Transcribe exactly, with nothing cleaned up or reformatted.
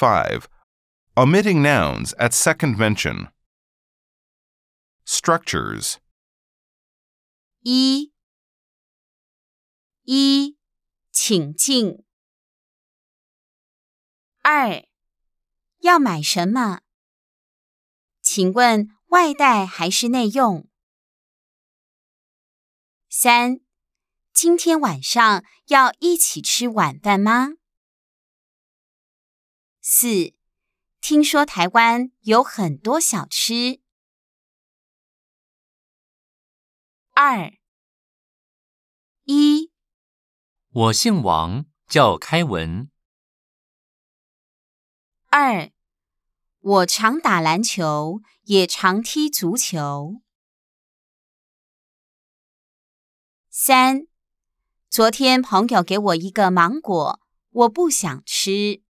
five. Omitting nouns at second mention. Structures. 一一请进。二要买什么？请问外带还是内用？三今天晚上要一起吃晚饭吗？四听说台湾有很多小吃。二一我姓王，叫开文。 二我常打篮球，也常踢足球。三昨天朋友给我一个芒果，我不想吃。